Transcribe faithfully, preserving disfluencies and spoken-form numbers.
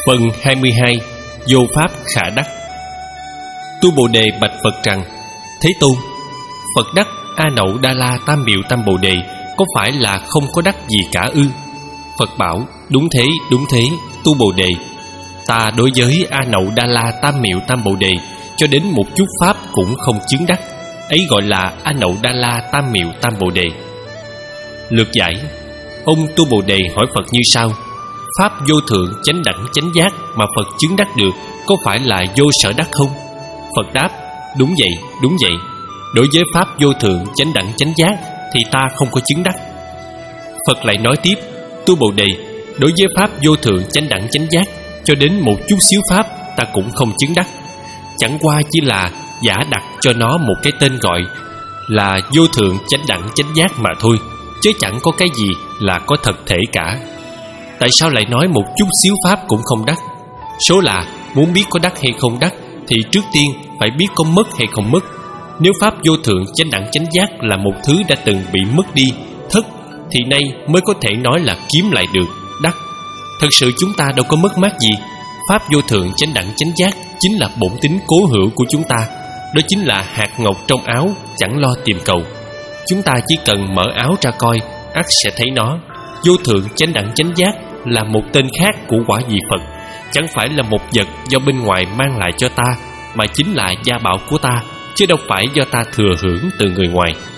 Phần hai mươi hai. Vô pháp khả đắc. Tu Bồ Đề bạch Phật rằng: Thế Tôn, Phật đắc A Nậu Đa La Tam Miệu Tam Bồ Đề có phải là không có đắc gì cả ư? Phật bảo: Đúng thế, đúng thế, Tu Bồ Đề. Ta đối với A Nậu Đa La Tam Miệu Tam Bồ Đề cho đến một chút pháp cũng không chứng đắc, ấy gọi là A Nậu Đa La Tam Miệu Tam Bồ Đề. Lược giải. Ông Tu Bồ Đề hỏi Phật như sau: Pháp vô thượng chánh đẳng chánh giác mà Phật chứng đắc được có phải là vô sở đắc không? Phật đáp: Đúng vậy, đúng vậy. Đối với pháp vô thượng chánh đẳng chánh giác thì ta không có chứng đắc. Phật lại nói tiếp: Tu Bồ Đề, đối với pháp vô thượng chánh đẳng chánh giác cho đến một chút xíu pháp ta cũng không chứng đắc. Chẳng qua chỉ là giả đặt cho nó một cái tên gọi là vô thượng chánh đẳng chánh giác mà thôi, chứ chẳng có cái gì là có thật thể cả. Tại sao lại nói một chút xíu pháp cũng không đắc? Số là muốn biết có đắc hay không đắc thì trước tiên phải biết có mất hay không mất. Nếu pháp vô thượng chánh đẳng chánh giác là một thứ đã từng bị mất đi, thất, thì nay mới có thể nói là kiếm lại được, đắc. Thật sự chúng ta đâu có mất mát gì. Pháp vô thượng chánh đẳng chánh giác chính là bổn tính cố hữu của chúng ta. Đó chính là hạt ngọc trong áo, chẳng lo tìm cầu. Chúng ta chỉ cần mở áo ra coi, ắt sẽ thấy nó. Vô thượng chánh đẳng chánh giác là một tên khác của quả vị Phật, chẳng phải là một vật do bên ngoài mang lại cho ta, mà chính là gia bảo của ta, chứ đâu phải do ta thừa hưởng từ người ngoài.